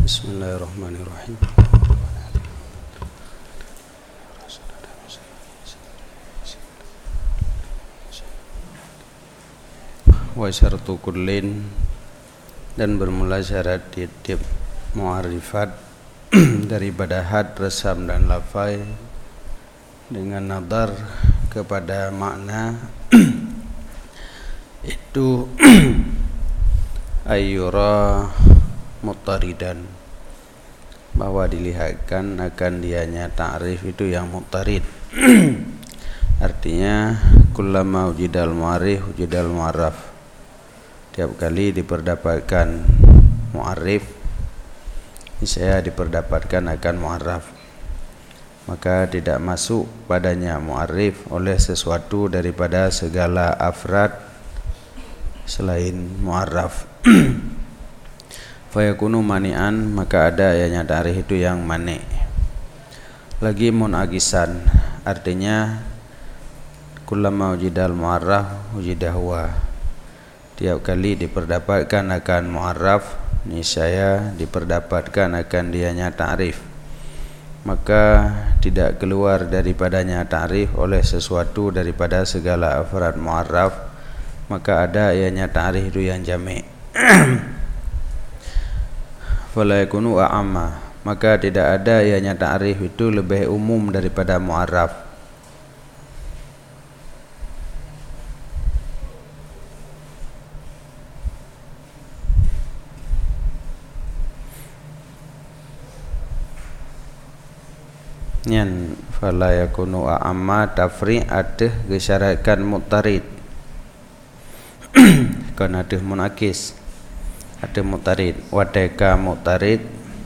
Bismillahirrahmanirrahim. Wa syartu kullin, dan bermula syarat tiap mu'arifat daripada had, resam dan lafai dengan nadar kepada makna itu ayyura muttaridan, bahwa dilihatkan akan dianya ta'rif itu yang muttarid. Artinya kullama wujidal mu'arif wujidal mu'arraf, tiap kali diperdapatkan mu'arif saya diperdapatkan akan mu'arraf, maka tidak masuk padanya mu'arif oleh sesuatu daripada segala afrad selain mu'arraf. Fayakunu mani'an, maka ada ianya ta'rif itu yang mani'. Lagi munakisan, artinya kullama wujidal mu'arraf wujidah huwa, tiap kali diperdapatkan akan mu'arraf niscaya diperdapatkan akan dianya ta'rif, maka tidak keluar daripadanya ta'rif oleh sesuatu daripada segala afrad mu'arraf, maka ada ianya ta'rif itu yang jami'. Fala yakunu a'amma, maka tidak ada ianya ta'rif itu lebih umum daripada mu'arraf. Nyan fala yakunu a'amma tafri' ada gesyaratkan muttarid kan ada munakis, ada muttarid, wadaka muttarid,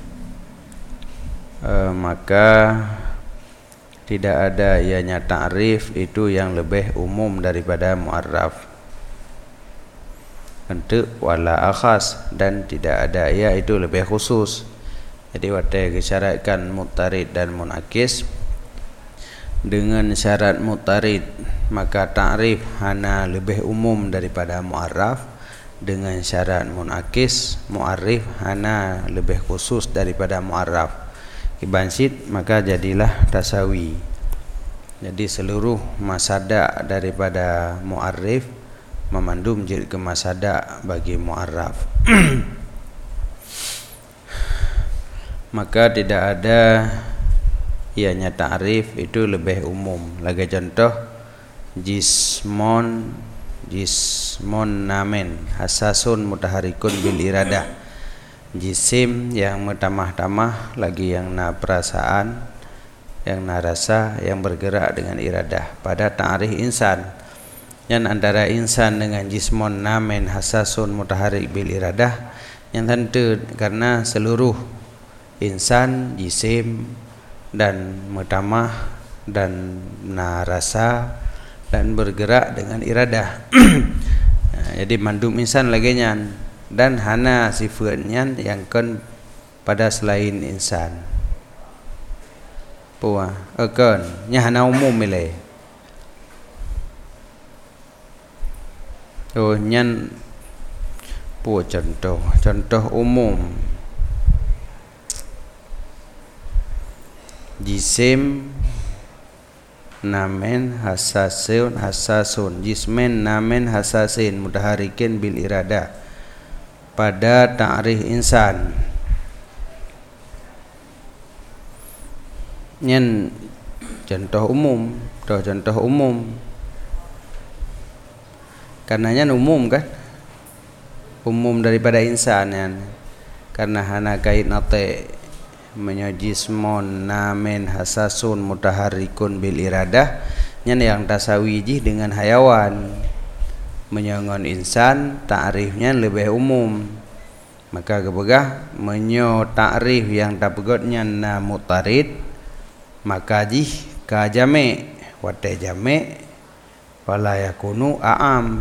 maka tidak ada ianya ta'rif itu yang lebih umum daripada mu'arraf. Untuk wala akhas, dan tidak ada ia itu lebih khusus. Jadi wadai gesyaratkan muttarid dan munakis. Dengan syarat muttarid maka ta'rif hana lebih umum daripada mu'arraf. Dengan syarat munakis, mu'arrif hana lebih khusus daripada mu'arraf. Kibansit, maka jadilah tasawi. Jadi seluruh masada daripada mu'arrif memandum menjadi ke masada bagi mu'arraf. Maka tidak ada ianya ta'rif itu lebih umum. Lagi contoh jismon namen hasasun mutaharikun bil iradah, jisim yang tamah-tamah, lagi yang na perasaan, yang na rasa, yang bergerak dengan iradah. Pada ta'rif insan, yang antara insan dengan jismon namen hasasun mutaharik bil iradah, yang tentu karena seluruh insan, jisim dan mutamah dan narasa dan bergerak dengan iradah. Jadi mandum insan lagi nyan, dan hana sifatnya yang kan pada selain insan. Puah, akan nya hana umum milih. Oh nyan puah contoh umum. Jisim namen hasasun, jismen namen hasasin mutaharikin bil iradah, pada ta'rif insan. Nyen contoh umum, karenanya umum kan, umum daripada insan yan, karena hana kait nate menyajismon namen hasasun mutaharikun bil iradah, yang tasawijih dengan hayawan. Menyangon insan ta'rifnya lebih umum, maka kebegah menyo ta'rif yang tapegotnya na muttarid, maka jih ka jami' wate jami' wala yakunu a'am.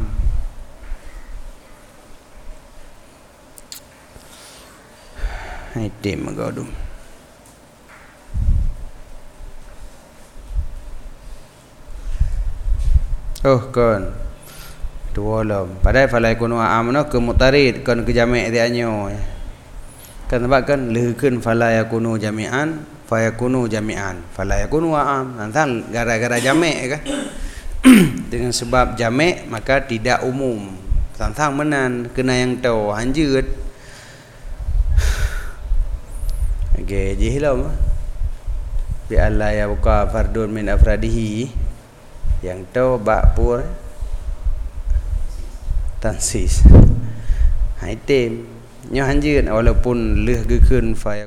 Itu magadum. Oh kan dua lam padahal fala yakunu amna ke mutarid kan ke jami' dia anyo kan sebabkan lehkeun fala yakunu jami'an fayakunu jami'an fala yakunu wa'am nanti gara-gara jami' kan dengan sebab jami' maka tidak umum tantang menan kena yang tahu hanjeut okey jihlam bi alla yabqa fardun min afradihi yang tahu ba'pur tansis haitem nyo hanjeut walaupun leh gekeun fayakun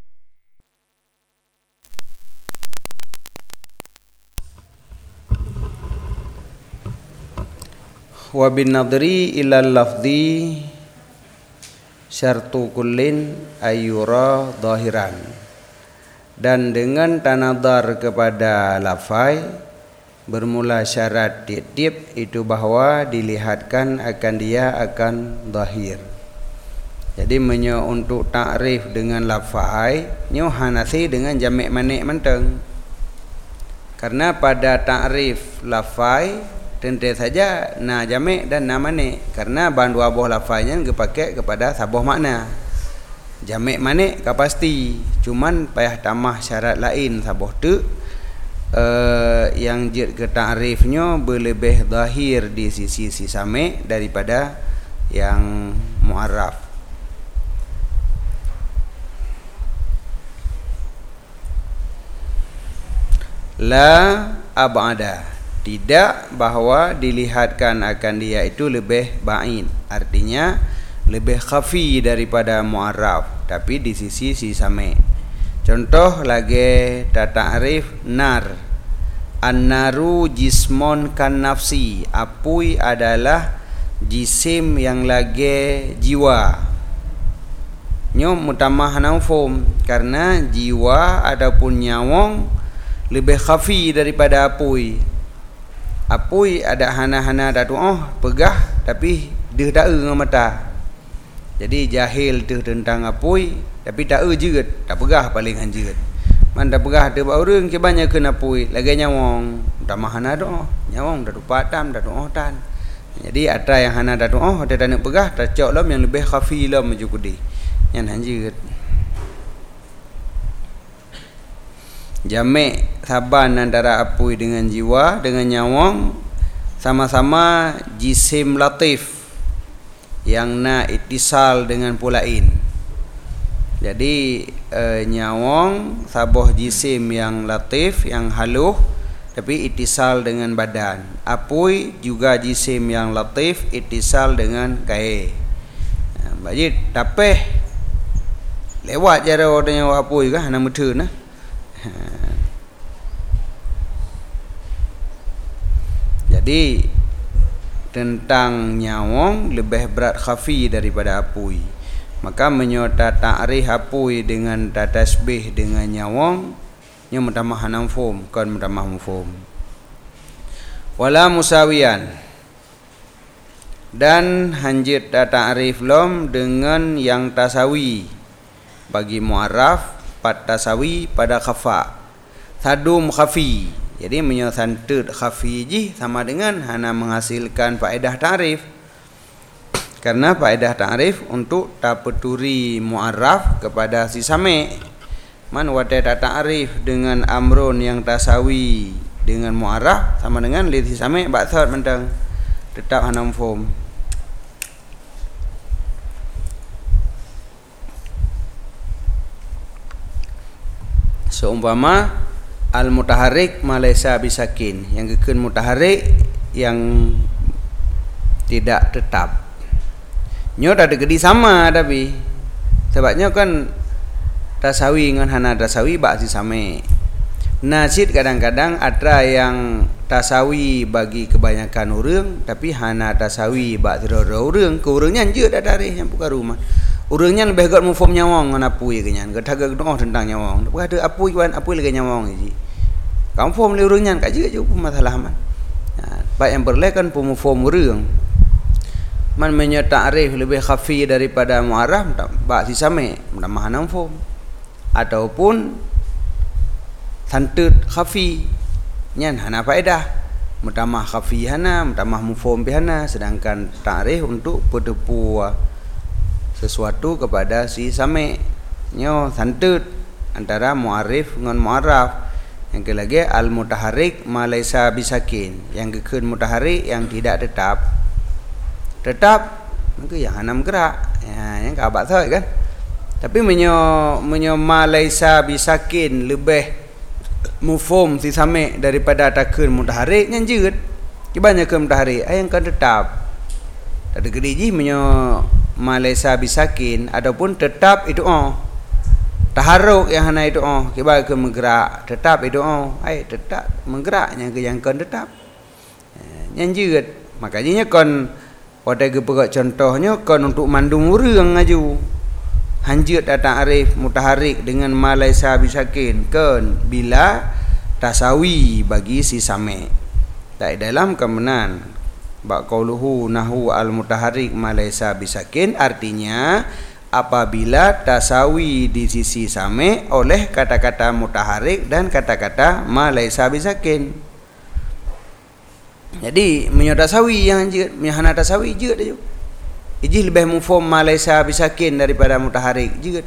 wa bin nadri ila lafzi syartu kullin ayyura zahiran dan dengan tanadar kepada lafai bermula syarat tiap-tiap itu bahwa dilihatkan akan dia akan zahir. Jadi menyo untuk takrif dengan lafai nyo hanasi dengan jami' manik menteng karena pada takrif lafai tentu saja na jami' dan na manik karena bahan dua buah lafaznya dipakai kepada sabuh makna. Jami' manik ka pasti, cuman payah tambah syarat lain sabuh tu yang jid ke ta'rifnya berlebih zahir di sisi si sami' daripada yang mu'arraf. La ab'ada, tidak bahwa dilihatkan akan dia itu lebih ba'id, artinya lebih khafi daripada mu'arraf, tapi di sisi si sami'. Contoh lagi ta'rif nar. An-naru jismon kan nafsi, apui adalah jisim yang lagi jiwa. Nyo mutamah naufum karena jiwa adapun nyawang lebih khafi daripada apui. Apui ada hana-hana dah pegah tapi dia tak dengan mata. Jadi jahil tu tentang apui tapi tak jeut, tak pegah paling hanjeut. Man tak pegah tu orang ke banyak kena apui, lagi nyawang tamah hana doa. Nyawang dah patam dah doa tan. Jadi ada yang hana dah doa, ada tak nak pegah, tak cok lam yang lebih khafi lam majukudi. Yang hanjeut. Jami' saban antara apui dengan jiwa dengan nyawang sama-sama jisim latif yang na ittisal dengan pulain. Jadi nyawang sabuh jisim yang latif yang halus tapi ittisal dengan badan. Apui juga jisim yang latif ittisal dengan kain. Bagi tapeh lewat cara orang apui kah nama tu nah. Jadi tentang nyawang lebih berat khafi daripada apui. Maka menyota ta'rif apui dengan tasbih dengan nyawang nya mutamah mafhum kan mutamah mafhum. Wala musawiyan, dan hanjit ta'rif lom dengan yang tasawi bagi mu'arraf pat tasawi pada khafa sadum khafi. Jadi menyosantut khafi ji sama dengan hana menghasilkan faedah ta'rif. Karena faedah ta'rif untuk tapeturi mu'arraf kepada si sami'. Man wada ta'rif dengan amrun yang tasawi dengan mu'arraf sama dengan li si sami' baksud mentang tetap hana mafhum. Seumpama al-mutaharrik malaysa bisakin, yang gekeun mutaharrik yang tidak tetap. Nyo dah degedi sama tapi sebabnya kan tasawi dengan hana tasawi bak si sami. Nasid kadang-kadang ada yang tasawi bagi kebanyakan orang tapi hana tasawi bak sira-sira orang, ke orangnya je dah dari yang bukan rumah. Orangnya lebih gat mufhum nyawang dengan apui kenyan, gat agak doa tentang nyawang. Bukan ada apui kan apui lagi nyawang ji. Kamu faham le orangnya kat je masalah man. Baik yang berlekan pemufhum orang. Man menyata'rif lebih khafi daripada mu'arraf bak si sami' mutamah mafhum ataupun santut khafi nyan hana faedah mutamah khafi hana mutamah mafhum bihana, sedangkan ta'rif untuk berdepu sesuatu kepada si sami nyo santut antara mu'arif dengan mu'arraf. Yang ke lagi al-mutaharrik ma laisa bisakin, yang kekeun mutaharrik yang tidak tetap maka yang hanam gerak yang ka abad kan. Tapi menyo ma laisa bisakin lebih mufhum si sami daripada takeun mutaharrik yang jeut kebanyakan mutaharrik yang kan tetap. Tak ada gediji menyo ma laisa bisakin ataupun tetap itu taharuk yang hana itu kibar ke menggerak tetap itu tetap menggeraknya ke yang kon tetap yang jeut. Makanya kon pada geperak contohnya kon untuk mandung urang ngaju hanjeut datang arif mutaharrik dengan ma laisa bisakin kon bila tasawi bagi si sami. Tak dalam kemenan ba qauluhu nahu al mutaharrik ma laisa bisakin artinya apabila tasawi di sisi sami oleh kata-kata mutaharrik dan kata-kata ma laisa bisakin. Jadi menyo tasawi yang jeut, hana tasawi jeut aja. Iji lebih mufhum ma laisa bisakin daripada mutaharrik jeut.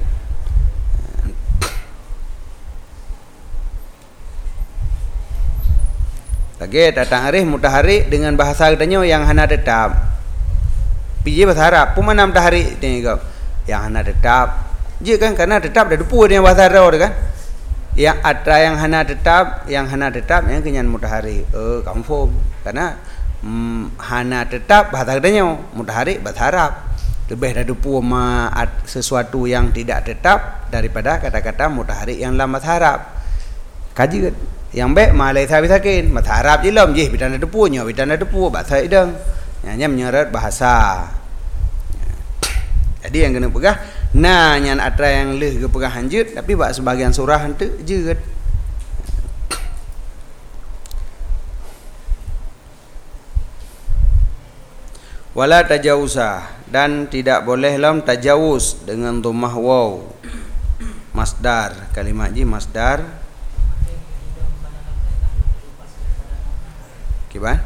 Lagi datang arif mutaharrik dengan bahasa katanya yang hana tetap. Pije bahasa Arab pun mana mutaharrik tengok yang hana tetap je kan, karena tetap dah depu dengan bahasa Arab kan. Yang atra yang hana tetap yang kenyan mutaharrik confirm karena hana tetap bahasa katanya mutaharrik bahasa Arab lebih dah depu ma sesuatu yang tidak tetap daripada kata-kata mutaharrik yang dalam bahasa Arab. Kaji yang baik ma laisa bisakin bahasa Arab je lam je bidan depunya bidan depu bahasa idang nya menyeret bahasa. Jadi yang kena pegah nyan atra yang leh ke pegah hanjeut tapi bak sebahagian surah henteu jeut. Wala tajawusa dan tidak boleh lam tajawuz dengan dhammah waw. Masdar kalimat ji masdar kiban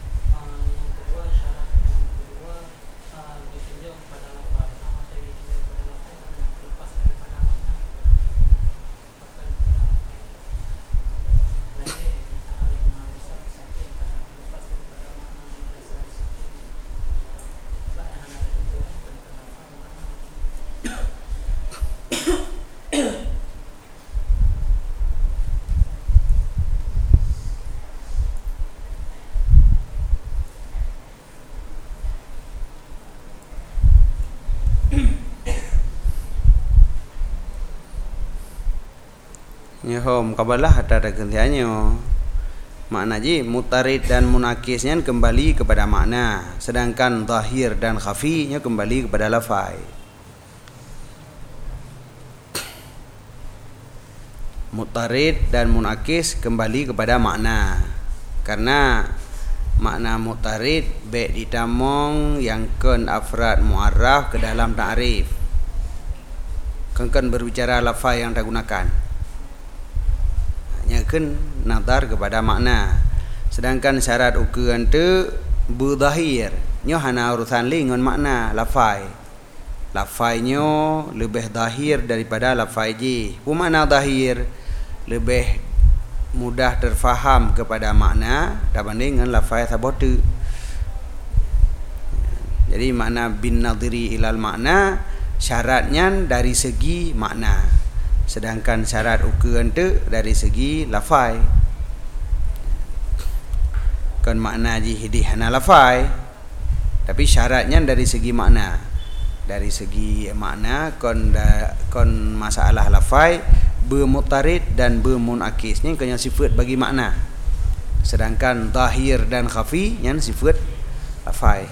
hom kabalah ada gantiannya. Makna ji mutarid dan munakisnya kembali kepada makna, sedangkan zahir dan khafinya kembali kepada lafai. Mutarid dan munakis kembali kepada makna, karena makna mutarid baik ditamong yang kun afrad muarraf ke dalam ta'rif. Kan berbicara lafai yang digunakan nyakeun nazar kepada makna, sedangkan syarat ukuran tu berzahir nyo hana urusan lingon makna lafai nyo lebih zahir daripada lafai ji. Makna zahir lebih mudah terfaham kepada makna dibanding dengan lafai sabotu. Jadi makna bin nadhiri ilal makna syaratnya dari segi makna, sedangkan syarat ukuran tu dari segi lafai. Kan makna ji hidih hana lafai, tapi syaratnya dari segi makna. Dari segi makna kon masalah lafai bermutarid dan bermunakis ni kena sifat bagi makna, sedangkan zahir dan khafi yang sifat lafai.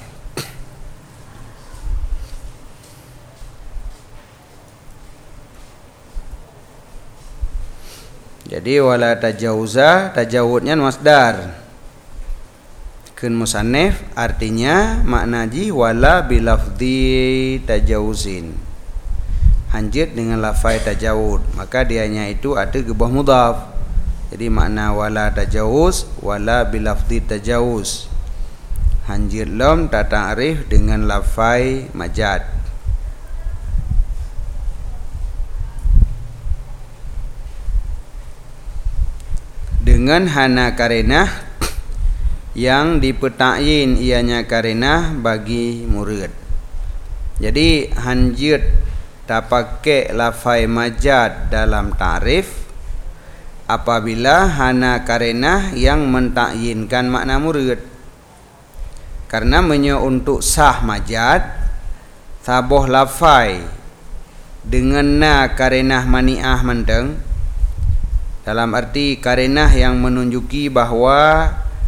Jadi wala tajawuza, tajawudnya masdar kun musannif, artinya makna ji wala bilafzi tajawuzin, hanjit dengan lafai tajawud, maka dianya itu ada gebah mudhaf. Jadi makna wala tajawuz wala bilafzi tajawuz, hanjit lam datang arif dengan lafai majad. dengan hana karenah yang dipetain ianya karenah bagi murid. Jadi hanjut tak pakai lafai majad dalam ta'rif apabila hana karenah yang mentakyinkan makna murid. Karena untuk sah majad saboh lafai dengan na karenah mani'ah menteng, dalam arti karenah yang menunjuki bahawa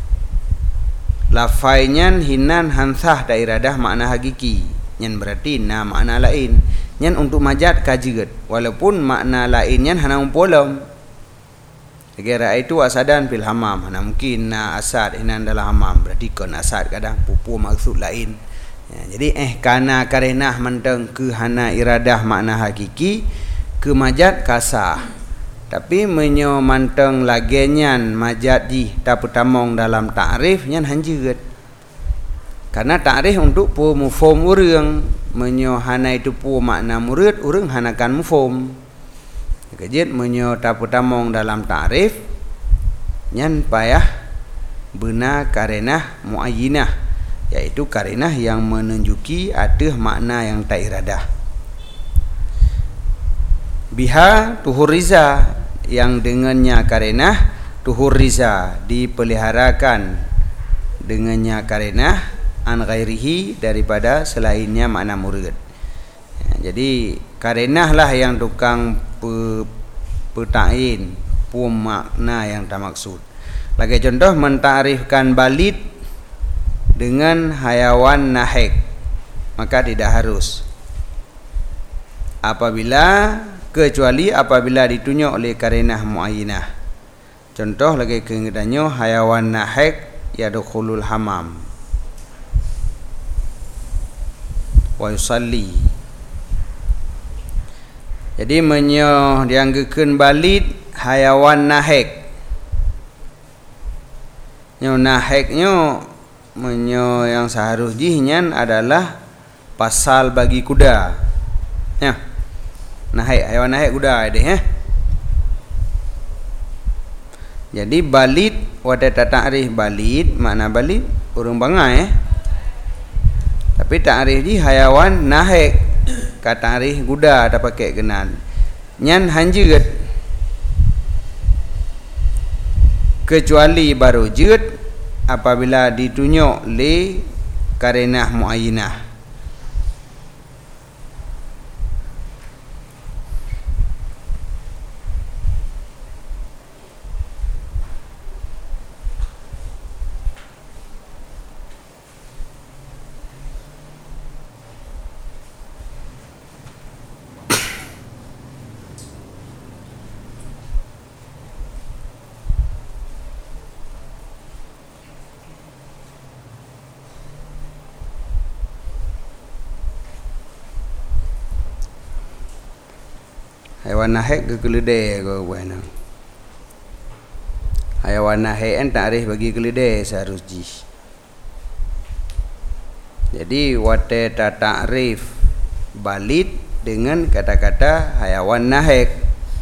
lafainya hinan hansah da iradah makna hakiki, nyan berarti na makna lain. Nyan untuk majad kajiget walaupun makna lainnya hana umpolom. Kira itu asadan fil hamam, hana mungkin na asad hinan dalam hamam, berarti kon asad kadang pupu maksud lain. Ya, jadi kana karenah menteng ke hana iradah makna hakiki ke majad kasah. Tapi menyo manteng lagenyan majad di taputamong dalam ta'rif nyan hanjeut. Karena ta'rif untuk pu mufhum urang, menyo hana itu pu makna murid urang hanakan mufhum. Kejit menyo taputamong dalam ta'rif nyan payah beuna karenah muayyinah, yaitu karenah yang menunjuki ada makna yang tak iradah. Biha tuhur riza, yang dengannya karenah tuhur riza dipeliharakan dengannya karenah an ghairihi daripada selainnya makna murid. Ya, jadi karenah lah yang tukang petain pu makna yang tak maksud. Lagi contoh mentarifkan balid dengan hayawan nahek, maka tidak harus kecuali apabila ditunjuk oleh karenah muayyinah. Contoh lagi kengedanyo hayawan nahek yadkhulul hamam wa yusalli. Jadi menyo dianggekeun balid hayawan nahek. Nyo naheknyo menyo yang seharusnya adalah pasal bagi kuda. Ya. Nahek, hayawan nahek kuda deh ya. Jadi balid wada ta'rif balid, makna balid urang bangai Tapi ta'rif di hayawan nahek, ka ta'rif kuda tak pakai kenal. Nyan hanjeut kecuali baru jeut apabila ditunjuk li karenah muayyinah. Hayawan nahek ke keledai ke buana. Hayawan nahek en ta'rif bagi keledai seharusnya. Jadi wate ta'rif balid dengan kata-kata hayawan nahek.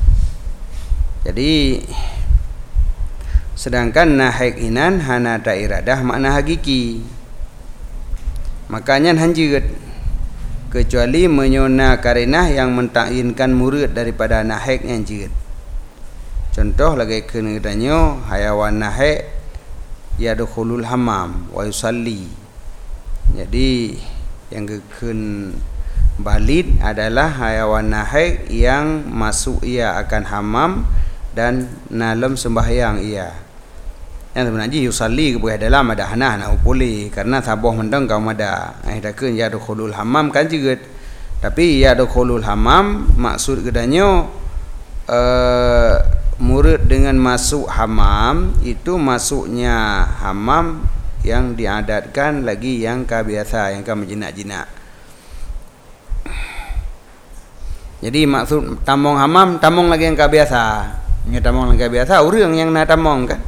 Jadi sedangkan nahek inan hana ta iradah makna hakiki. Makanya hanjeut kecuali menyona karenah yang mentakyinkan murid daripada nahek yang jeut. Contoh lagi kenedanyo hayawan nahek yadkhulul hamam wa yusalli. Jadi yang keun balid adalah hayawan nahek yang masuk ia akan hamam dan dalam sembahyang ia. Yang sebenarnya yusalli ke buah dalam ada hana nak upuli karena saboh mendeng kau ada. Dakun ya dukhulul hamam kan jeut. Tapi ya dukhulul hamam maksud kedanyo murid dengan masuk hamam itu masuknya hamam yang diadatkan lagi yang kabiasa yang ka menjinak-jinak. Jadi maksud tamong hamam tamong lagi yang kabiasa. Yang tamong lagi biasa urang yang na tamong kan.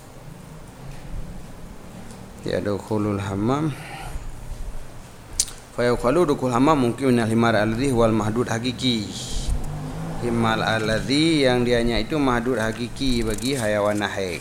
Yadkhulul hammam fa yuqalu dukul hammam mungkin minal himar alladhi wal mahdud hakiki. Himal alladhi yang dianya itu mahdud hakiki bagi hayawan nahek.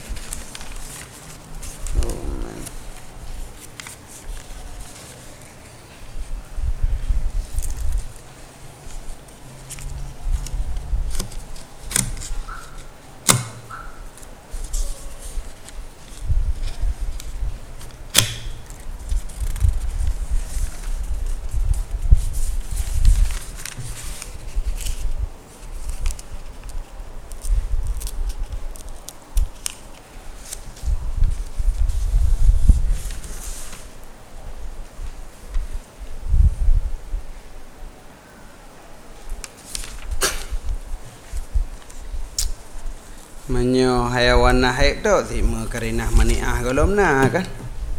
Menyo hayawan nahek tu tima karinah mani'ah golom na kan.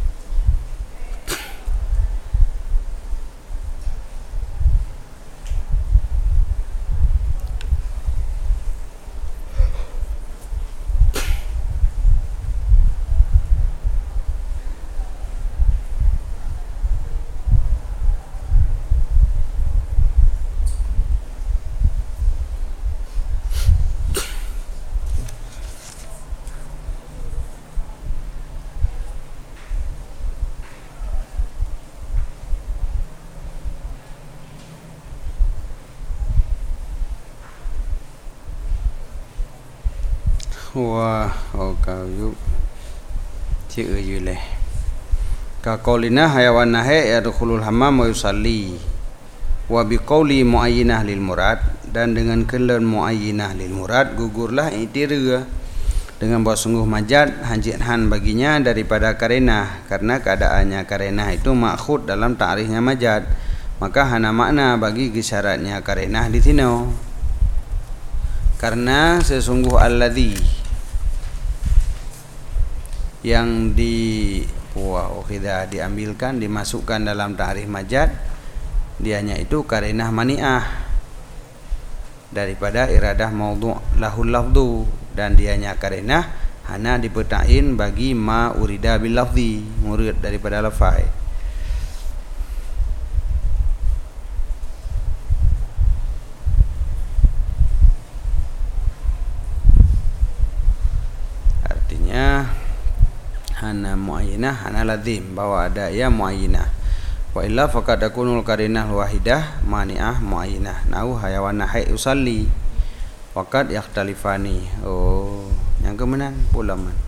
Wah, kau yuk chữ gì leh. Ka qaulina hayawan nahe yadkhulul hammam wa yusalli. Wa biqauli muayyinah lil murad, dan dengan kelan muayyinah lil murad gugurlah itira dengan bahawa sungguh majad hanjihan baginya daripada karenah, karena keadaannya karenah itu makhud dalam ta'rifnya majad, maka hana makna bagi gisyaratnya karenah di sini. Karena sesungguh alladzi yang diambilkan dimasukkan dalam ta'rif majad, dianya itu karenah mani'ah daripada iradah maudhu' lahul lafdhu, dan dianya karenah hana dipetain bagi ma urida bil lafzi, murid daripada lafai. Artinya hana muayyinah hana lazim, bahwa ada ya muayyinah. Wa illa faqad takunul qarinah wahidah mani'ah muayyinah. Nau hayawan nahai usalli waqad yakhtalifani. Oh, yang kemenan pula man.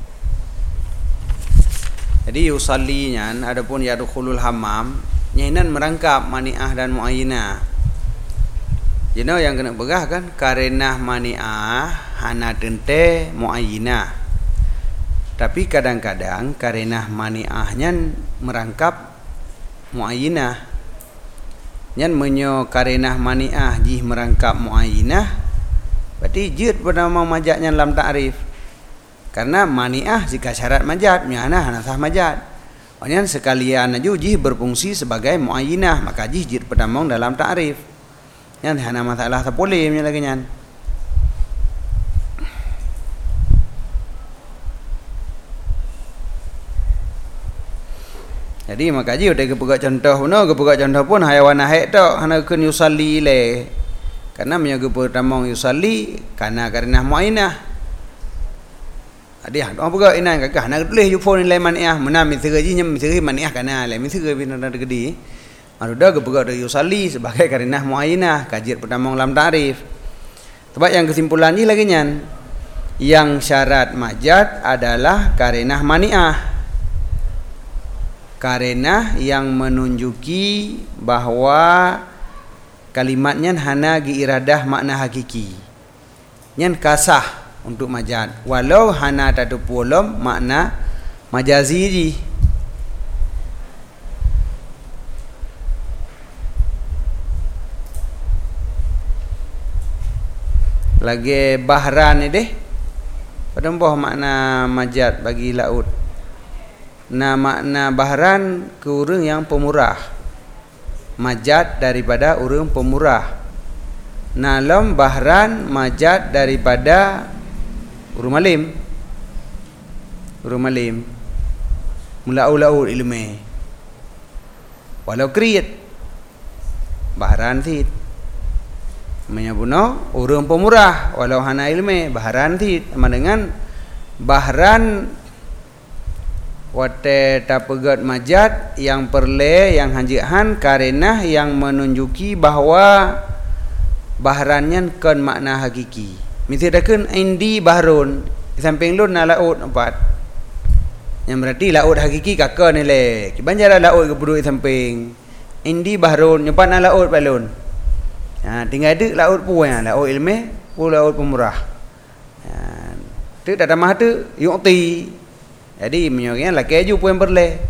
Jadi usalli nyan adapun yadkhulul hammam nyinan merangkap mani'ah dan muayyinah. Jino yang kena begah kan karenah mani'ah hana tente muayyinah. Tapi kadang-kadang karenah mani'ahnya merangkap muayyinah. Nyan menyo karenah mani'ah jih merangkap muayyinah, berarti jid bernama majadnya dalam ta'rif. Karena mani'ah jika syarat majad, miana hana sah majad. Nyan sekalian aju jih berfungsi sebagai muayyinah, maka jih jid bernama dalam ta'rif. Nyan hana masalah sepolemnya lagi nyan. Jadi maka ji udah kebuka contoh no, kebuka contoh pun hayawan nahek tok hana kun yusalli le. Karena menyaga pertama yusalli karena muayyinah. Adia doa buka inan kakak hana tulis yu phone le maniah mena misege ji nyem misege maniah kana le misege bina ada gede. Maruda kebuka ada yusalli sebagai karenah muayyinah, kajir pertama dalam ta'rif. Sebab yang kesimpulan ji lagi nyan. Yang syarat majad adalah karenah maniah. Karenah yang menunjuki bahwa kalimatnya hana iradah makna hakiki. Nyan kasah untuk majad. Walau hana tadu polom makna majazi ji. Lagi bahran ni deh. Pada makna majad bagi laut. Nah makna bahran ke urang yang pemurah, majad daripada urang pemurah. Nalam bahran majad daripada urang malim. Urang malim mulau ilmu walau kriyat baharan tit menyabuno urang pemurah walau hana ilme baharan tit sama dengan baharan wate tapegat majat yang perle yang hanjihan karena yang menunjuki bahwa baharannya kan makna hakiki misalkan indi bahrun samping lun na laut empat yang berarti laut hakiki kakak ni le banjara laut ke penduduk samping indi bahrun nyepat na laut balun tinggal ada laut puan laut ilmu pun laut pemurah tu tak tamah tu yu'ti jadi menyonya lah keju puan berle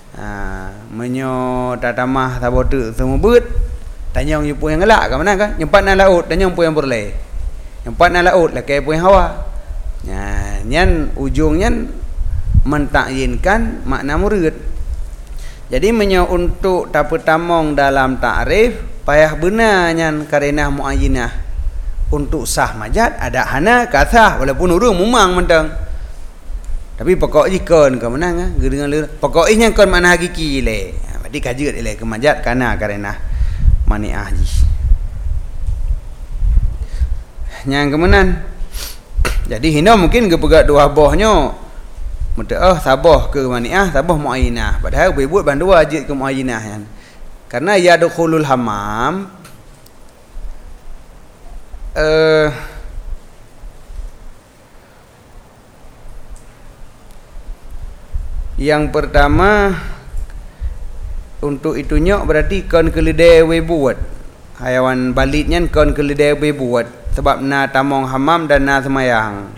menyo tak tamah tak botu semua bet tanyong yu puan ngelak ke mana kan nyepat na laut tanyong puan berle nyepat na laut lah ke puan hawa nyan ujungnya mentakyinkan makna murid. Jadi menyo untuk tapetamong dalam ta'rif payah benarnya karenah muayyinah untuk sah majad ada hana kasah walaupun urang memang mentang. Tapi pokok ikon ke menang dengan pokok nya kon makna hakiki le. Berarti kajet le ke majad kana karenah mani'ah ji. Yang kemenan jadi hina mungkin ke pegat dua bohnya sabah ke mani'ah sabah muayyinah padahal buat bandua ajit ke muayyinah kan karena yadkhulul hammam yang pertama untuk itunya berarti kon keledai we buat hayawan balitnya kon keledai we buat sebab na tamong hammam dan na semayang.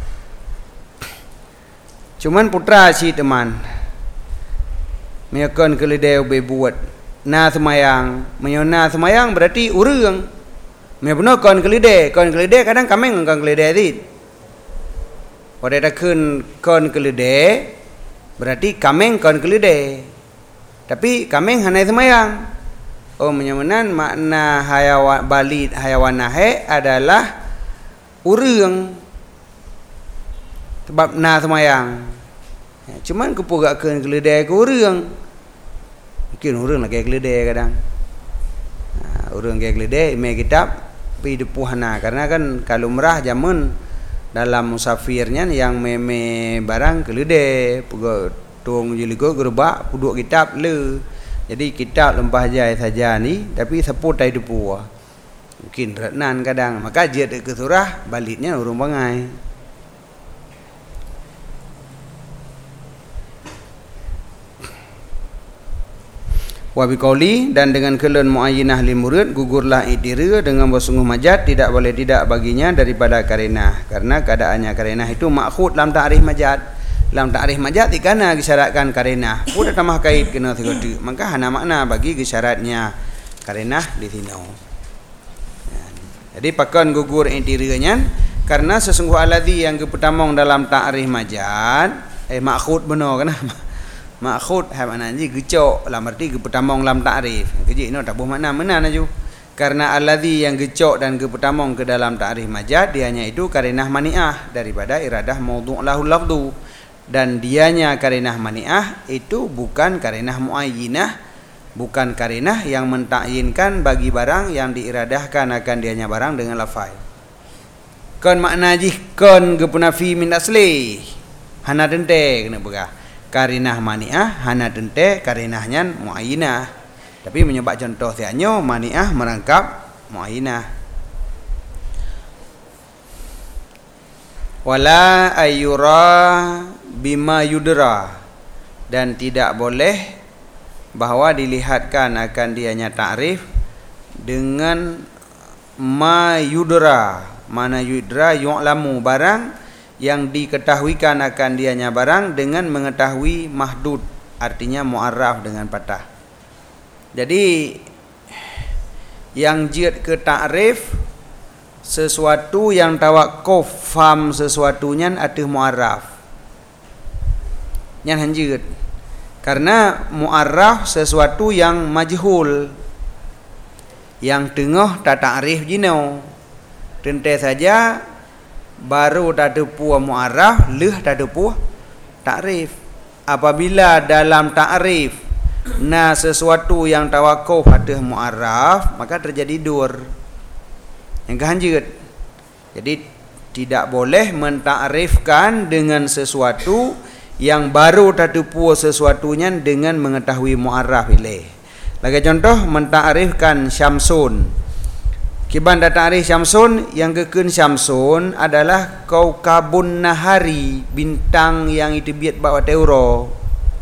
Cuman putra si teman meyakan keledai berbuat na semayang menyona semayang berarti urang meyakan keledai kadang kameng kan keledai dit pada dakun kon keledai berarti kameng kon keledai tapi kameng hanai semayang menyamanan makna hayawan balit hayawan nahe adalah urang sebab na semayang cuman kepugakkan keledai ke urang mungkin urang lagi keledai kadang urang lagi keledai ime kitab pergi depuhana karena kan kalau merah jamun dalam musafirnya yang meme barang keledai pugak tung jeligo gerbak puduk kitab le jadi kitab lempah jai saja ni tapi seput tai depuh mungkin renan kadang maka dia ke surah baliknya urang bangai wabiqauli dan dengan kelun muayyinah lil murid gugurlah idira dengan bersungguh majad tidak boleh tidak baginya daripada karenah karena keadaannya karenah itu makhud dalam ta'rif majad dalam ta'rif majad dikana disyaratkan karenah pun tambah kait kena segala maka hana makna bagi syaratnya karenah di sini jadi pakan gugur intiranya karena sesungguh alladhi yang kepertamong dalam ta'rif majad makhud benar kan makhud hai makna ji gecok dalam arti kepertamong dalam ta'rif keji no tak boleh makna menan aju karena alladhi yang gecok dan kepertamong ke dalam ta'rif majad dianya itu karenah mani'ah daripada iradah maudhu' lahul lafdu dan dianya karenah mani'ah itu bukan karenah muayyinah bukan karenah yang mentakyinkan bagi barang yang diiradahkan akan dianya barang dengan lafai kon makna ji kon gepunafi min asli hana dente kena begah karenah mani'ah hana dente karenahnya muayyinah tapi menyebab contoh tianyo mani'ah merangkap muayyinah wala ayyura bima yudra dan tidak boleh bahwa dilihatkan akan dianya ta'rif dengan ma yudra mana yudra yu'lamu barang yang diketahuikan akan dianya barang dengan mengetahui mahdud artinya mu'arraf dengan patah jadi yang jid ke ta'rif sesuatu yang tawakkuf faham sesuatunya ada mu'arraf yang hanjid karena mu'arraf sesuatu yang majhul yang tengah tak ta'rif jino tentu saja baru tak ada puah mu'arraf leh tak ada puah ta'rif apabila dalam ta'rif na sesuatu yang tawakuf atas mu'arraf, maka terjadi dur. Yang kehanjut. Jadi tidak boleh mentakrifkan dengan sesuatu yang baru tatupu sesuatunya dengan mengetahui mu'arraf ilaih. Lagi contoh mentakrifkan syamsun. Kiban datang arif syamsun, yang kekun syamsun adalah kaukabun nahari, bintang yang itu biat bawa teuro.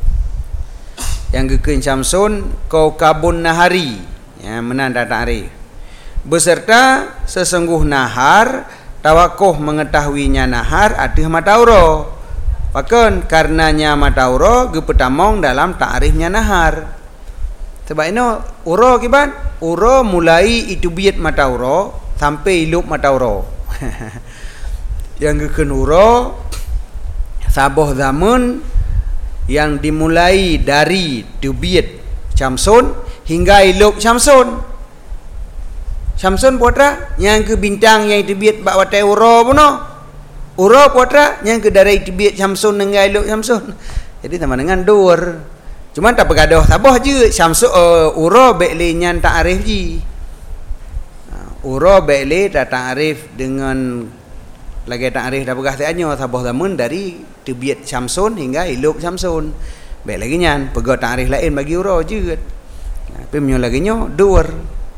Yang kekun syamsun kaukabun nahari, ya menan datang arif. Beserta sesungguh nahar tawakuh mengetahuinya nahar adih matauro. Bahkan karenanya matauro gepetamong dalam ta'rifnya nahar. Sebab ini uro kiban, uro mulai itu biat matauro sampai ilup matauro. Yang kekun uro saboh zaman yang dimulai dari tubiat syamsun hingga ilup syamsun. Syamsun putra yang ke bintang yang tubiat bak watai uro puno. Uro putra yang ke dari tubiat syamsun hingga ilup syamsun. Jadi sama dengan dur. Cuma tak bergaduh saboh je syamsun uro beklinyan ta'rif ji. Uro bekli tak ta'rif dengan lagi ta'rif dah begah tianyo saboh zaman dari tubiat syamsun hingga ilup syamsun. Bek lagi nyan pegah ta'rif lain bagi uro je. Tapi menyo lagi nyo dur.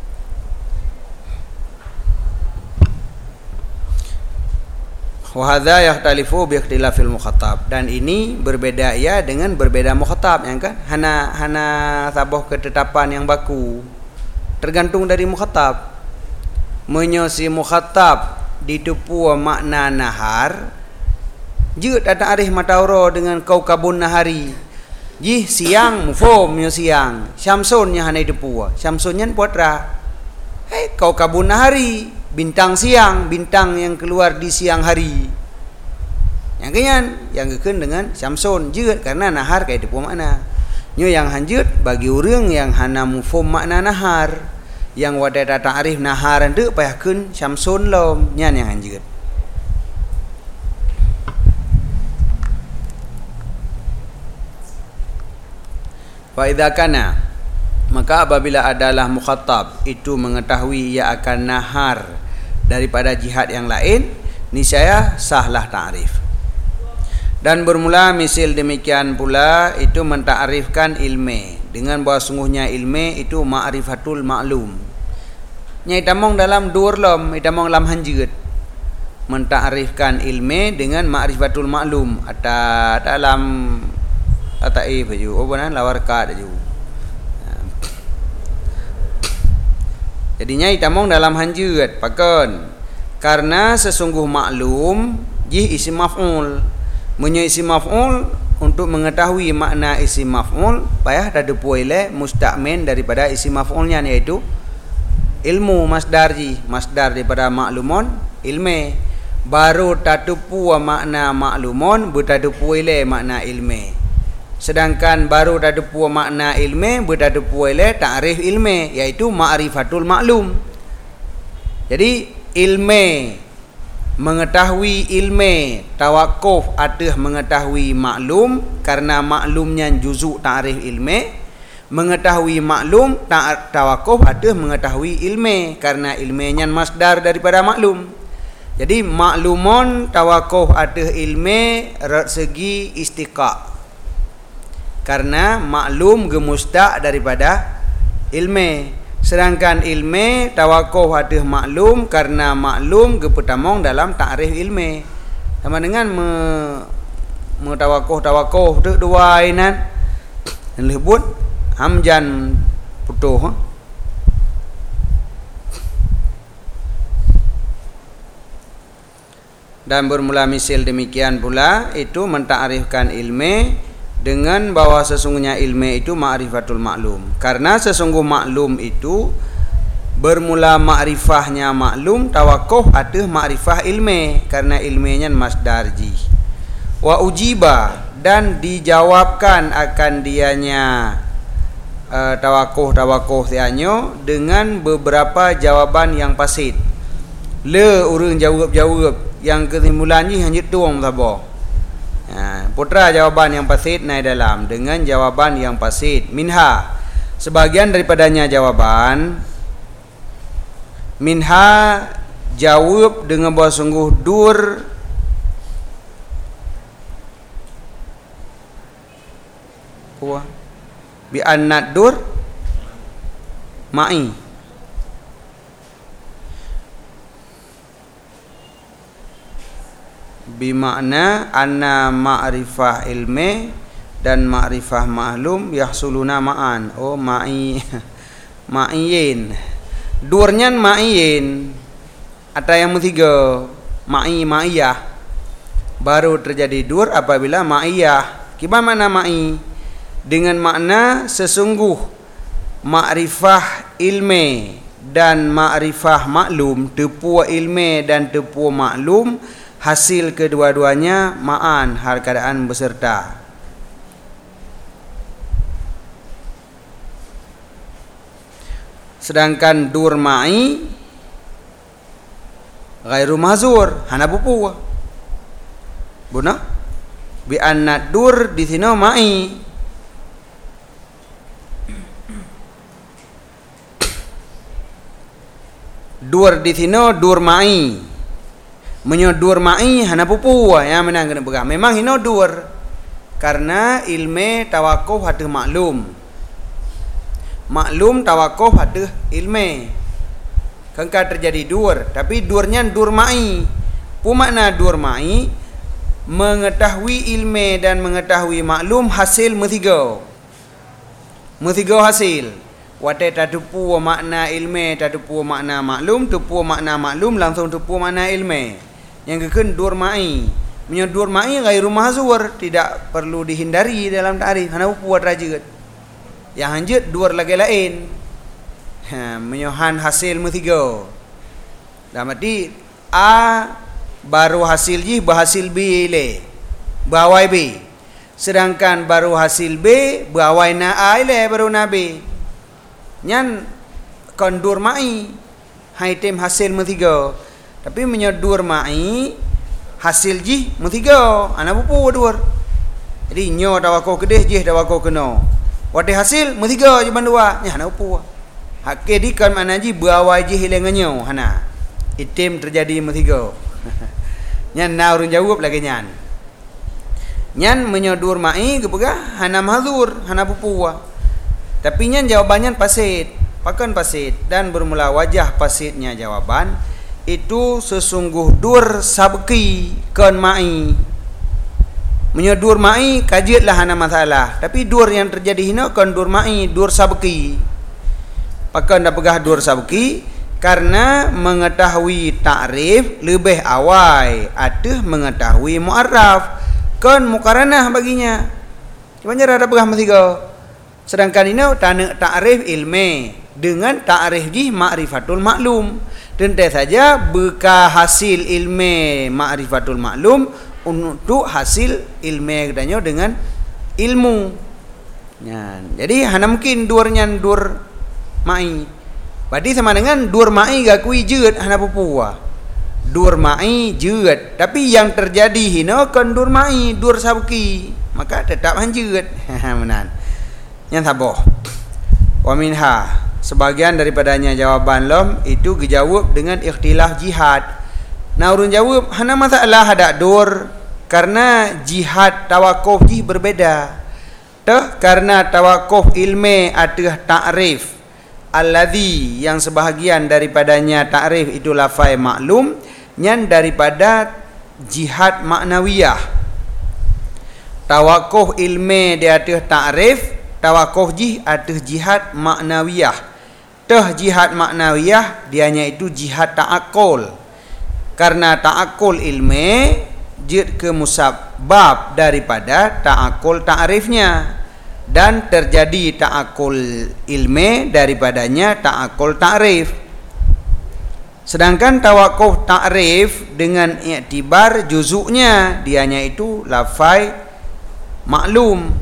Wa hadza yahtalifu bi ikhtilafil mukhatab, dan ini berbeda ya dengan berbeda mukhatab, yang kan hana saboh ketetapan yang baku tergantung dari mukhatab. Menyo si mukhatab ditupu makna nahar je datang arif matauro dengan kaukabun nahari. Ji siang mufhum nyo siang, syamsunnya hana ditupu. Syamsunnya putra. Hai kaukabun nahari, bintang siang, bintang yang keluar di siang hari. Yang kenyan, yang keken dengan syamsun jeut karena nahar kayak itu makna. Nyo yang hanjut bagi orang yang hana mufhum makna nahar, yang wadai datang arif nahar ande payahkeun syamsun lom, nyan yang hanjut. Fa idza kana, maka apabila adalah mukhatab itu mengetahui ia akan nahar daripada jihad yang lain, niscaya sahlah ta'rif. Dan bermula misil demikian pula itu mentakrifkan ilme dengan bahawa sungguhnya ilme itu ma'rifatul ma'lum. Nyai tamong dalam dur lom, itamong lam hanjut. Mentakrifkan ilme dengan ma'rifatul ma'lum atau dalam atai baju obanan lawar ka baju. Jadinya itamong dalam hanjut pakon karena sesungguh maklum jih isim maf'ul. Menyo isim maf'ul untuk mengetahui makna isim maf'ul payah dadepu ile musta'min daripada isim maf'ulnya, yaitu ilmu masdar ji, masdar daripada maklumun ilme. Baru tatupu makna maklumun bertadupu ile makna ilme. Sedangkan baru tatupu makna ilme bertadupu ile ta'rif ilme, yaitu ma'rifatul maklum. Jadi ilme mengetahui ilme tawakuf atas mengetahui maklum karena maklumnya juzuk ta'rif ilme. Mengetahui maklum tawakuf atas mengetahui ilme karena ilmenya masdar daripada maklum. Jadi maklumun tawakuf atas ilme segi istiqa karena maklum gemustaq daripada ilme. Sedangkan ilme tawakuf atas maklum karena maklum gepetamong dalam ta'rif ilme. Sama dengan tawakuf tu dua inan lebut hamjan putuh. Dan bermula misil demikian pula itu mentakrifkan ilme dengan bahwa sesungguhnya ilmu itu ma'rifatul maklum. Karena sesungguh maklum itu bermula ma'rifahnya maklum tawakuf atas ma'rifah ilmu karena ilmunya masdar ji. Wa ujiba, dan dijawabkan akan dianya tawakuf tianyo dengan beberapa jawaban yang pasit. Le urang jawab yang kesimpulannya hanya tuang sabar. Putra jawaban yang fasid naik dalam dengan jawaban yang fasid. Minha, sebagian daripadanya jawaban. Minha jawab dengan bersungguh dur bi annad dur ma'i, bimakna anna ma'rifah ilmi dan ma'rifah ma'lum yahsuluna ma'an. Oh ma'iyin durnya ma'iyin atau yang ketiga ma'iyah baru terjadi dur apabila ma'iyah. Gimana ma'i? Dengan makna sesungguh ma'rifah ilmi dan ma'rifah maklum, tepua ilmi dan tepua maklum, hasil kedua-duanya ma'an, hal keadaan beserta. Sedangkan dur ma'i ghairu mahzur, hana pupu buna bi anna dur di sini ma'i. Dur di sini dur ma'i, menyodur ma'i hana pupu yang menang kena pegang. Memang hino dur karena ilmu tawakuf hatu maklum, maklum tawakuf hatu ilmu. Kengka terjadi dur, tapi durnya dur ma'i. Pu makna dur ma'i mengetahui ilmu dan mengetahui maklum hasil metiga hasil. Wate tadupu makna ilmu, tadupu makna maklum, tupu makna maklum langsung tupu makna ilmu. Yang keken dur ma'i. Menyodur ma'i ghairu mahzur, tidak perlu dihindari dalam ta'rif. Hana upu rajut. Yang hanjut dur lagi lain. Menyohan hasil metiga. Dalam arti A baru hasil J berhasil B le. Bawai B. Sedangkan baru hasil B bawai na A le baru na B. Nyan kondur ma'i haitem hasil metiga, tapi menyodur ma'i hasil J metiga ana pupu dur. Jadi nyo tawako kedeh J tawako keno. Wate hasil metiga je bandua nya ana pupu. Hakke di kan mana J bawai J hilangannya hana. Item terjadi metiga. Nyan na urun jawab lagi nyan. Nyan menyodur ma'i kepegah hana mahzur, hana pupu. Tapi nyan jawabannya pasid, pakan pasid dan bermula wajah pasidnya jawaban itu sesungguh dur sabki kan ma'i. Menyodur ma'i kajiatlah hana masalah, tapi dur yang terjadi hina kan dur ma'i, dur sabki. Pakan dah pegah dur sabki karena mengetahui takrif lebih awal atau mengetahui mu'arraf kan muqaranah baginya. Cuma ada pegah metiga. Sedangkan ini ta'rif ilmi dengan ta'rif J ma'rifatul maklum. Tentu saja beka hasil ilmi ma'rifatul maklum untuk hasil ilmi katanya dengan ilmu. Ya, jadi hana mungkin durnya dur ma'i. Berarti sama dengan dur ma'i gakui jeut hana pupuwa. Dur ma'i jeut, tapi yang terjadi hina kan dur ma'i, dur sabki. Maka tetap hanjeut. Menan. Yang taboh. Wa minha, sebagian daripadanya jawaban lom itu dijawab dengan ikhtilaf jihad. Nah urun jawab hana masalah ada dur karena jihad tawakuf jih berbeda. Karena tawakuf ilmi ada ta'rif alladhi yang sebahagian daripadanya ta'rif itu lafai maklum nyan daripada jihad maknawiyah. Tawakuf ilmi dia ada ta'rif, tawakuf jih ada jihad maknawiyah. Jihad maknawiyah dianya itu jihad ta'akul. Karena ta'akul ilmi jid ke musabbab daripada ta'akul ta'rifnya, dan terjadi ta'akul ilmi daripadanya ta'akul ta'rif. Sedangkan tawakuf ta'rif dengan iktibar juzuknya dianya itu lafai maklum.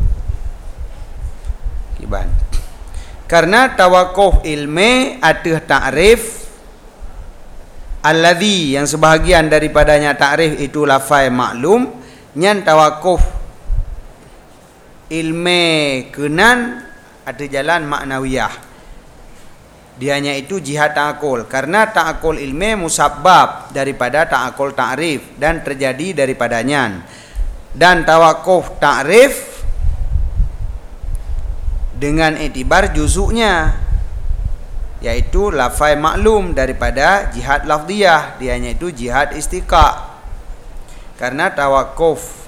Karena tawakuf ilmi ada ta'rif alladhi yang sebahagian daripadanya ta'rif itu lafai maklum nyan tawakuf ilme kenan ada jalan maknawiyah. Dianya itu jihad ta'akul, karena ta'akul ilme musabbab daripada ta'akul ta'rif dan terjadi daripadanya. Dan tawakuf ta'rif dengan itibar juzuknya, yaitu lafai maklum daripada jihad lafdiyah. Dianya itu jihad istiqa. Karena tawakuf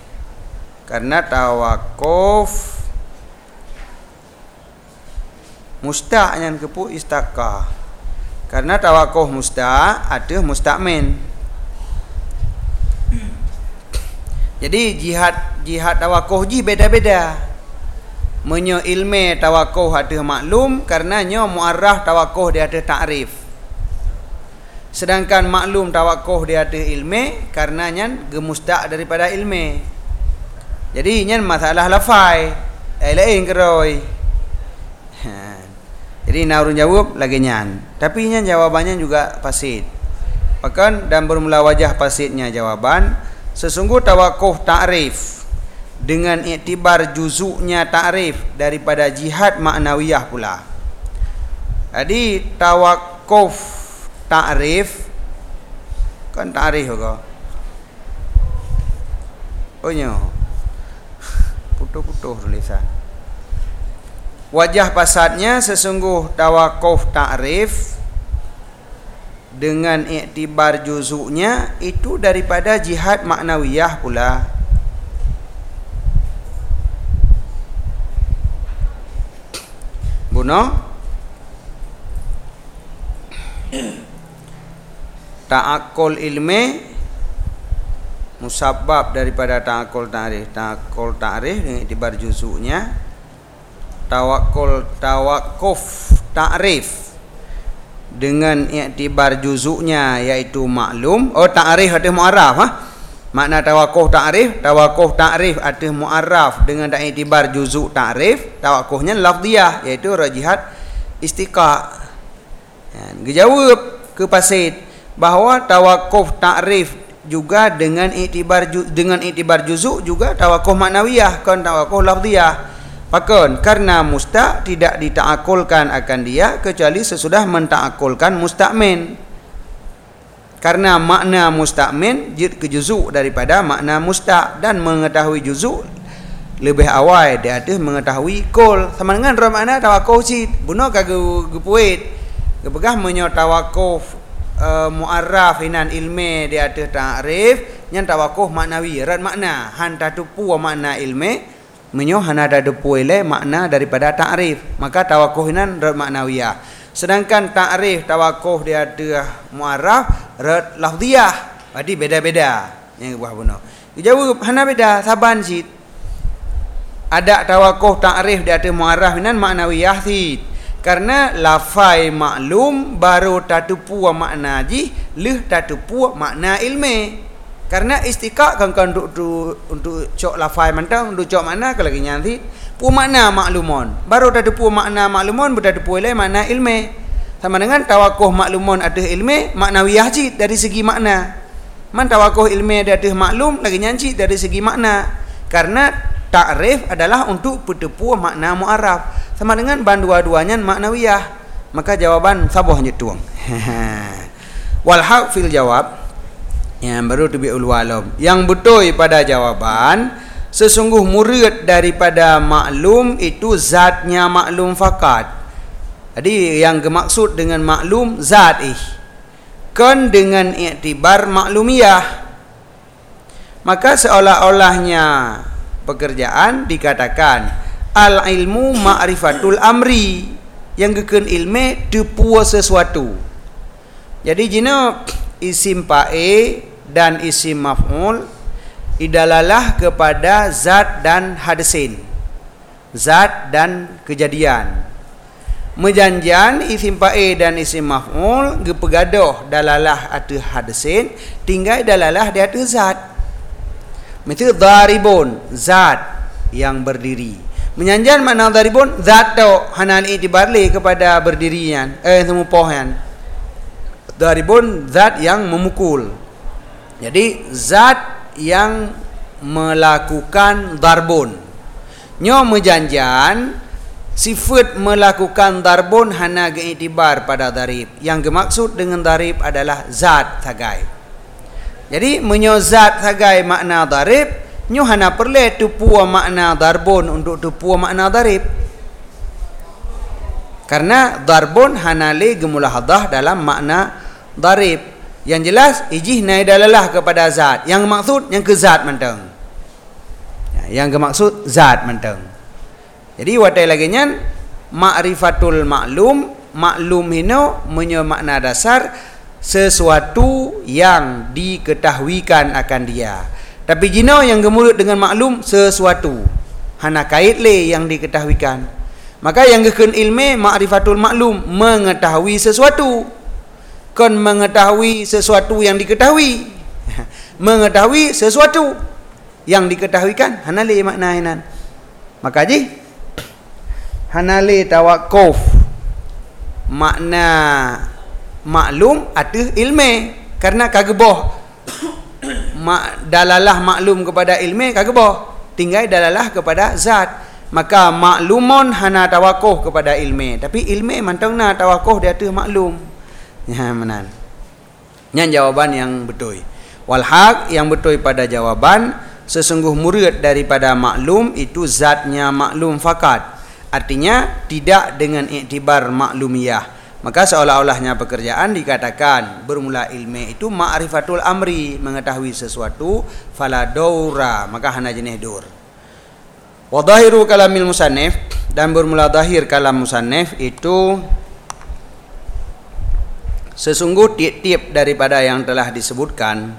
mustaq yang kepu istaqa. Karena tawakuf mustaq ada mustaqmin. Jadi jihad tawakuf ji beda-beda. Menyo ilme tawakuf ada maklum, karena nyo muarraf tawakuf dia ada ta'rif. Sedangkan maklum tawakuf dia ada ilme, karena nyan gemustaq daripada ilme. Jadi nyan masalah lafai lain keroi. Jadi naurun jawab lagi nyan, tapi nyan jawabannya juga fasid. Bahkan dan bermula wajah fasidnya jawaban, sesungguh tawakuf ta'rif dengan iktibar juzuknya ta'rif daripada jihad maknawiyah pula. Jadi tawakuf ta'rif kan ta'rif kok. Oh nyo. Putuh-putuh tulisan. Wajah pasadnya sesungguh tawakuf ta'rif dengan iktibar juzuknya itu daripada jihad maknawiyah pula. Buno ta'akul ilme musabbab daripada ta'akul ta'rif. Ta'akul ta'rif dengan iktibar juzuknya. Tawakuf ta'rif dengan iktibar juzuknya, yaitu maklum. Oh, ta'rif ada mu'arraf makna tawakuf ta'rif ada mu'arraf dengan iktibar juzuk ta'rif. Tawakufnya lafdiyah, yaitu jihad istiqa. Dijawab ke pasid bahawa tawakuf ta'rif juga dengan iktibar juzuk juga tawakuf maknawiyah, kan tawakuf lafdiyah. Pakon, karena mustaq tidak dita'akulkan akan dia kecuali sesudah menta'akulkan mustaqmin. Karena makna mustaqmin jid ke juzuk daripada makna mustaq, dan mengetahui juzuk lebih awal dia ada mengetahui kol. Sama dengan dalam makna tawakuf cid buno kagak gepuit kepegah menyo tawakuf muarraf inan ilme dia ada ta'rif nyan tawakuf maknawi rad makna han tatupu makna ilme menyo han ada depuile makna daripada ta'rif, maka tawakuf inan rad maknawiyah. Sedangkan ta'rif tawakuf dia ada muarraf rad lafdiyah. Berarti beda-beda yang buah buno. Dijawab hana beda saban cid. Ada tawakuf ta'rif dia ada muarraf inan maknawiyah cid. Karena lafai maklum baru tatupu makna ji leh tatupu makna ilme. Karena istiqa kan untuk cok lafai mantang untuk cok makna ke lagi nyanti pu makna maklumon baru tatupu makna maklumon bertatupu ile makna ilme. Sama dengan tawakuf maklumon ada ilme maknawiyah ji dari segi makna. Man tawakuf ilme ada maklum lagi nyanci dari segi makna. Karena ta'rif adalah untuk bertepu makna mu'arraf. Sama dengan dua-duanya maknawiyah. Maka jawaban sabuh nyetuang. Wal haq fil jawab. Yang baru tubi'ul walam. Yang betul pada jawaban, sesungguh murid daripada maklum itu zatnya maklum fakat. Jadi yang dimaksud dengan maklum zat kan dengan iktibar maklumiyah. Maka seolah-olahnya pekerjaan dikatakan al ilmu ma'rifatul amri, yang geken ilme tepua sesuatu. Jadi jina isim fa'il dan isim maf'ul idalalah kepada zat dan hadasin, zat dan kejadian. Mejanjian isim fa'il dan isim maf'ul gepegadoh dalalah atu hadasin, tinggal dalalah di atu zat. Misal daribun, zat yang berdiri. Menyanjan makna daribun, zat tu hanan itibar li kepada berdirian, semupohan. Daribun, zat yang memukul. Jadi zat yang melakukan darbun. Nyo mejanjan sifat melakukan darbun hana geiktibar pada darib. Yang dimaksud dengan darib adalah zat sagai. Jadi menyo zat sagai makna darib, nyo hana perlu tupua makna darbun untuk tupua makna darib. Karena darbun hana le gemulahadah dalam makna darib. Yang jelas ijih naik dalalah kepada zat. Yang maksud yang ke zat menteng. Yang maksud zat menteng. Jadi watai lagi nyan ma'rifatul maklum, maklum hino menyo makna dasar sesuatu yang diketahuikan akan dia. Tapi jino yang gemulut dengan maklum sesuatu hana kait le yang diketahuikan. Maka yang gekun ilmu ma'rifatul maklum, mengetahui sesuatu. Kon mengetahui sesuatu yang diketahui. Mengetahui sesuatu yang diketahuikan hanali makna hinan. Maka ji hanali tawakuf makna maklum atuh ilmu, karena kageboh dalalah maklum kepada ilmu kageboh, tinggal dalalah kepada zat. Maka maklumun hana tawakuf kepada ilmu, tapi ilmu mantang na tawakuf di atas maklum. Ya menan. Yang jawaban yang betul. Walhaq yang betul pada jawaban sesungguh murid daripada maklum itu zatnya maklum fakat. Artinya tidak dengan iktibar maklumiyah. Maka seolah-olahnya pekerjaan dikatakan bermula ilmu itu ma'rifatul amri, mengetahui sesuatu, fala daura, maka hana jenis dur. Wa dhahiru kalamil musannif, dan bermula zahir kalam musannif itu sesungguh tiap-tiap daripada yang telah disebutkan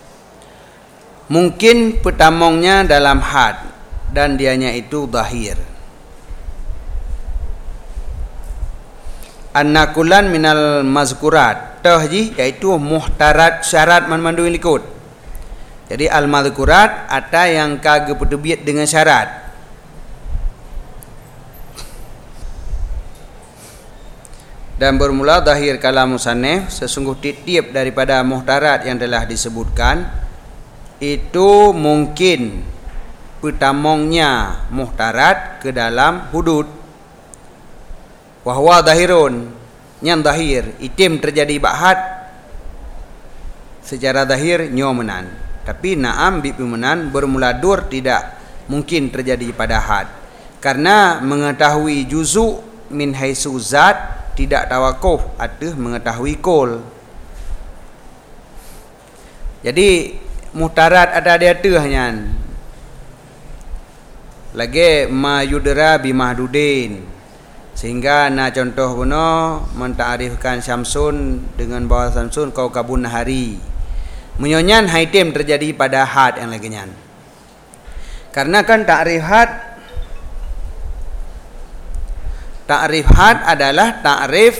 mungkin petamongnya dalam had dan dianya itu zahir. Annakulan minal mazkurat tahji yaitu muhtarat syarat manmandu likut. Jadi al mazkurat ada yang kagak berdebiat dengan syarat. Dan bermula zahir kalam musannif sesungguh tiap daripada muhtarat yang telah disebutkan itu mungkin petamongnya muhtarat ke dalam hudud. Wahwa zahirun, yang zahir itim terjadi ba'had secara zahir nyomenan, tapi na'am bipimenan bermula dur tidak mungkin terjadi pada had, karena mengetahui juzu min haisu zat tidak tawakuf atau mengetahui kol. Jadi muhtarat ada dia tuhnya lagi ma yudra bi mahdudin, sehingga na contoh kuno mentarifkan Syamsun dengan bahwa Syamsun kau kabun hari menyonyan haitem terjadi pada had yang lagi nyan. Karena kan ta'rif had adalah ta'rif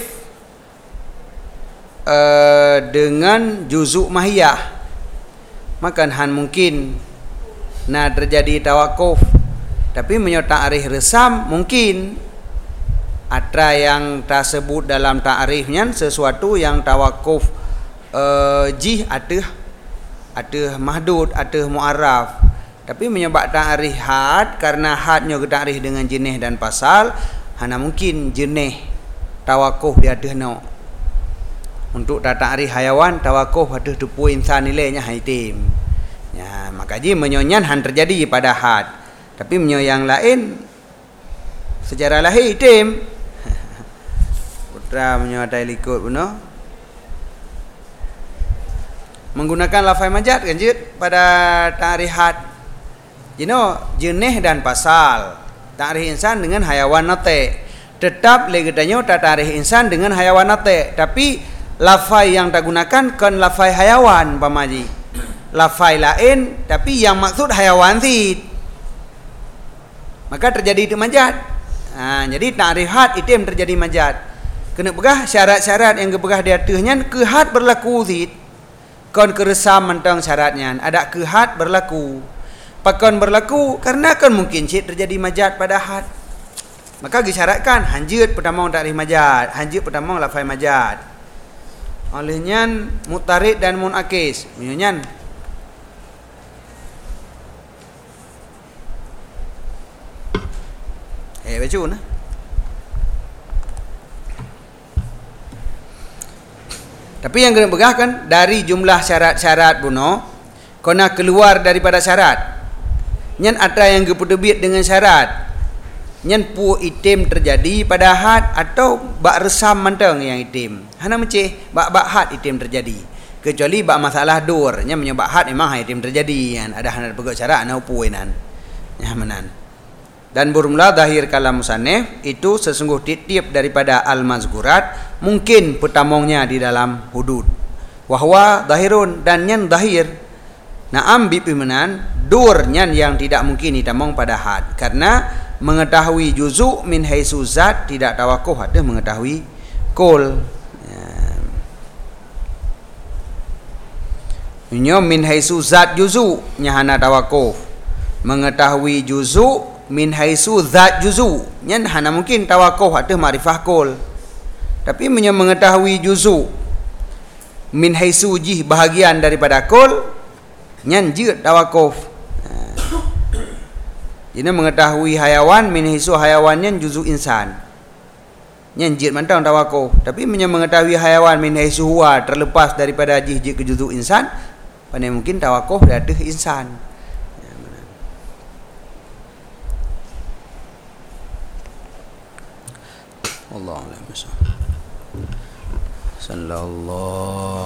dengan juzuk mahiyah. Maka han mungkin na terjadi tawakuf, tapi menyo ta'rif resam mungkin atra yang tersebut dalam ta'rifnya sesuatu yang tawakuf jih atau mahdud atau mu'arraf. Tapi menyebab ta'rif had, karena hadnya ke ta'rif dengan jenis dan pasal, hana mungkin jenis tawakuf di atas no. Untuk ta'rif hayawan tawakuf atas tupu insan nilainya haitim. Ya, maka ji menyonyan han terjadi pada had. Tapi menyo yang lain secara lahir hitim. Putra menyo atai likut puno. Menggunakan lafaz majaz kan jut pada ta'rif had. Jenis dan pasal. Ta'rif insan dengan hayawan nate. Tetap legedanyo ta'rif insan dengan hayawan nate, tapi lafaz yang tak gunakan kan lafaz hayawan pamaji. Lafaz lain tapi yang maksud hayawan sid. Maka terjadi itu majaz. Jadi ta'rif had itu yang terjadi majaz. Kena pegah syarat-syarat yang kepegah di atasnya ke had berlaku sid. Kon keresam mentang syaratnya ada ke had berlaku. Pakon berlaku karena kan mungkin cik terjadi majaz pada had. Maka disyaratkan hanjut pertama ta'rif majaz, hanjut pertama lafaz majaz. Olehnya mutarid dan munakis. Menyanyan baju nah. Tapi yang kena pegah kan dari jumlah syarat-syarat buno, kena keluar daripada syarat. Nyan ada yang geperbit dengan syarat. Nyan pu itim terjadi pada had atau bak resam manteng yang itim. Hana meceh bak had itim terjadi. Kecuali bak masalah dur, nyan menyebab had memang itim terjadi. Yan ada hana pegak syarat ana puinan. Ya menan. Dan bermula zahir kalam musannif itu sesungguh tiap daripada al-mazkurat mungkin petamongnya di dalam hudud. Wahwa zahirun dan nyan zahir. Naam bipimenan dur nyan yang tidak mungkin ditamong pada had karena mengetahui juzu min haitsu zat tidak tawakuh ada mengetahui kul. Nyo min haitsu zat juzu nyahana tawakuh. Mengetahui juzu min haitsu zat juzu nyan hana mungkin tawakuh ada makrifah kul. Tapi mengetahui juzu min haitsu jih bahagian daripada kul nyan je tawakuh. Jadi mengetahui hayawan min haitsu hayawannya juzu insan. Nyan je mantang tawakuh. Tapi mengetahui hayawan min haitsu huwa terlepas daripada jih ke juzu insan, pandai mungkin tawakuh dari insan. Allah a'lam. Sallallahu